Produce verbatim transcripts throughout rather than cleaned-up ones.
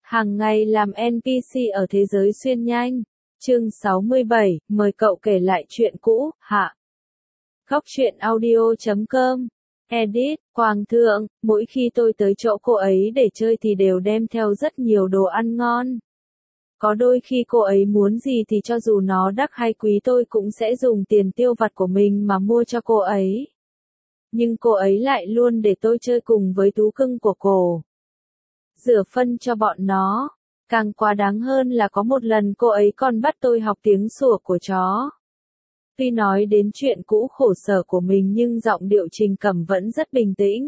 Hàng ngày làm en pê xê ở thế giới xuyên nhanh. Chương sáu mươi bảy, mời cậu kể lại chuyện cũ, hạ. Góc truyện audio chấm com. Edit, Quang Thượng, mỗi khi tôi tới chỗ cô ấy để chơi thì đều đem theo rất nhiều đồ ăn ngon. Có đôi khi cô ấy muốn gì thì cho dù nó đắt hay quý tôi cũng sẽ dùng tiền tiêu vặt của mình mà mua cho cô ấy. Nhưng cô ấy lại luôn để tôi chơi cùng với thú cưng của cô. Rửa phân cho bọn nó. Càng quá đáng hơn là có một lần cô ấy còn bắt tôi học tiếng sủa của chó. Tuy nói đến chuyện cũ khổ sở của mình nhưng giọng điệu Trình Cẩm vẫn rất bình tĩnh.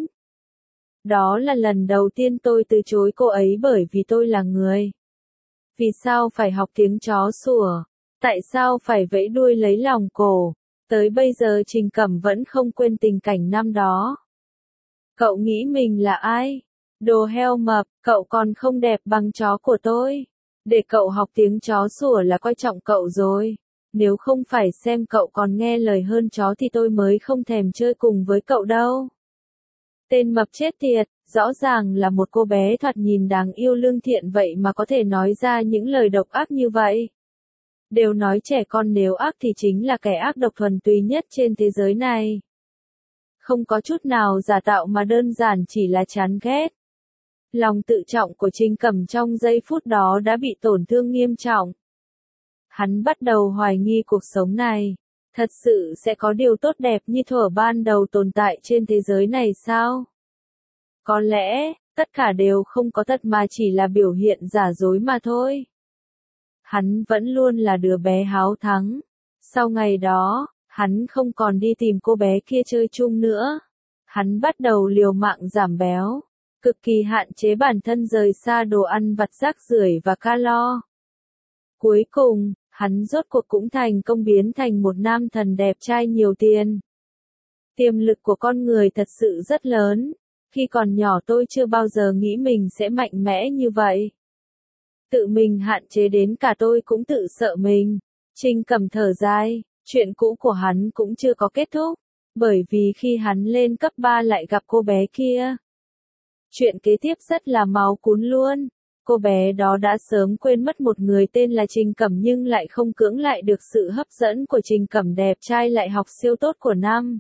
Đó là lần đầu tiên tôi từ chối cô ấy bởi vì tôi là người. Vì sao phải học tiếng chó sủa? Tại sao phải vẫy đuôi lấy lòng cổ? Tới bây giờ Trình Cẩm vẫn không quên tình cảnh năm đó. Cậu nghĩ mình là ai? Đồ heo mập, cậu còn không đẹp bằng chó của tôi. Để cậu học tiếng chó sủa là coi trọng cậu rồi. Nếu không phải xem cậu còn nghe lời hơn chó thì tôi mới không thèm chơi cùng với cậu đâu. Tên mập chết tiệt, rõ ràng là một cô bé thoạt nhìn đáng yêu lương thiện vậy mà có thể nói ra những lời độc ác như vậy. Đều nói trẻ con nếu ác thì chính là kẻ ác độc thuần túy nhất trên thế giới này. Không có chút nào giả tạo mà đơn giản chỉ là chán ghét. Lòng tự trọng của Trình Cẩm trong giây phút đó đã bị tổn thương nghiêm trọng. Hắn bắt đầu hoài nghi cuộc sống này. Thật sự sẽ có điều tốt đẹp như thuở ban đầu tồn tại trên thế giới này sao? Có lẽ, tất cả đều không có thật mà chỉ là biểu hiện giả dối mà thôi. Hắn vẫn luôn là đứa bé háo thắng. Sau ngày đó, hắn không còn đi tìm cô bé kia chơi chung nữa. Hắn bắt đầu liều mạng giảm béo. Cực kỳ hạn chế bản thân rời xa đồ ăn vặt rác rưởi và calo. Cuối cùng, hắn rốt cuộc cũng thành công biến thành một nam thần đẹp trai nhiều tiền. Tiềm lực của con người thật sự rất lớn. Khi còn nhỏ tôi chưa bao giờ nghĩ mình sẽ mạnh mẽ như vậy. Tự mình hạn chế đến cả tôi cũng tự sợ mình. Trình Cẩm thở dài, chuyện cũ của hắn cũng chưa có kết thúc. Bởi vì khi hắn lên cấp ba lại gặp cô bé kia. Chuyện kế tiếp rất là máu cuốn luôn. Cô bé đó đã sớm quên mất một người tên là Trình Cẩm nhưng lại không cưỡng lại được sự hấp dẫn của Trình Cẩm đẹp trai lại học siêu tốt của năm.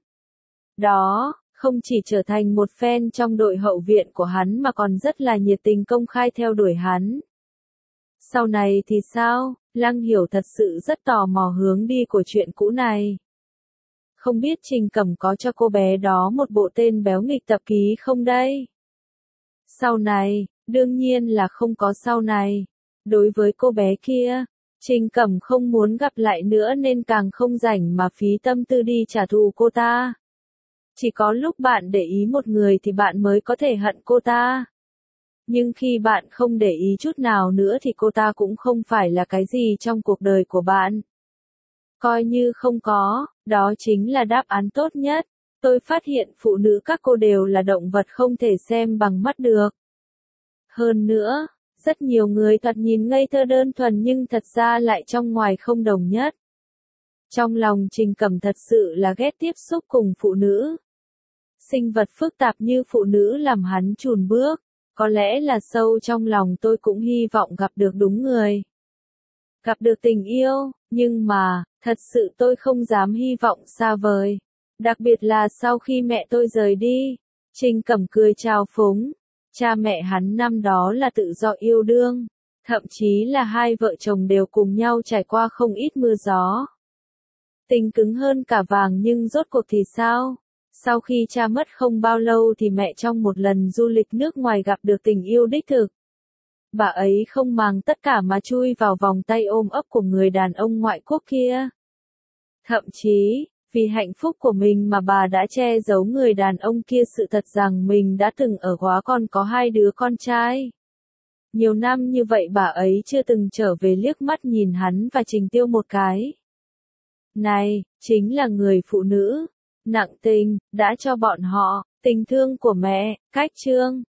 Đó, không chỉ trở thành một fan trong đội hậu viện của hắn mà còn rất là nhiệt tình công khai theo đuổi hắn. Sau này thì sao? Lăng Hiểu thật sự rất tò mò hướng đi của chuyện cũ này. Không biết Trình Cẩm có cho cô bé đó một bộ tên béo nghịch tập ký không đây? Sau này, đương nhiên là không có sau này. Đối với cô bé kia, Trình Cẩm không muốn gặp lại nữa nên càng không rảnh mà phí tâm tư đi trả thù cô ta. Chỉ có lúc bạn để ý một người thì bạn mới có thể hận cô ta. Nhưng khi bạn không để ý chút nào nữa thì cô ta cũng không phải là cái gì trong cuộc đời của bạn. Coi như không có, đó chính là đáp án tốt nhất. Tôi phát hiện phụ nữ các cô đều là động vật không thể xem bằng mắt được. Hơn nữa, rất nhiều người thoạt nhìn ngây thơ đơn thuần nhưng thật ra lại trong ngoài không đồng nhất. Trong lòng Trình Cẩm thật sự là ghét tiếp xúc cùng phụ nữ. Sinh vật phức tạp như phụ nữ làm hắn chùn bước. Có lẽ là sâu trong lòng tôi cũng hy vọng gặp được đúng người. Gặp được tình yêu, nhưng mà, thật sự tôi không dám hy vọng xa vời. Đặc biệt là sau khi mẹ tôi rời đi. Trình Cẩm cười chào phúng. Cha mẹ hắn năm đó là tự do yêu đương. Thậm chí là hai vợ chồng đều cùng nhau trải qua không ít mưa gió. Tình cứng hơn cả vàng nhưng rốt cuộc thì sao? Sau khi cha mất không bao lâu thì mẹ trong một lần du lịch nước ngoài gặp được tình yêu đích thực. Bà ấy không màng tất cả mà chui vào vòng tay ôm ấp của người đàn ông ngoại quốc kia. Thậm chí, vì hạnh phúc của mình mà bà đã che giấu người đàn ông kia sự thật rằng mình đã từng ở góa con có hai đứa con trai. Nhiều năm như vậy bà ấy chưa từng trở về liếc mắt nhìn hắn và Trình Tiêu một cái. Này, chính là người phụ nữ nặng tình, đã cho bọn họ, tình thương của mẹ, cách chương.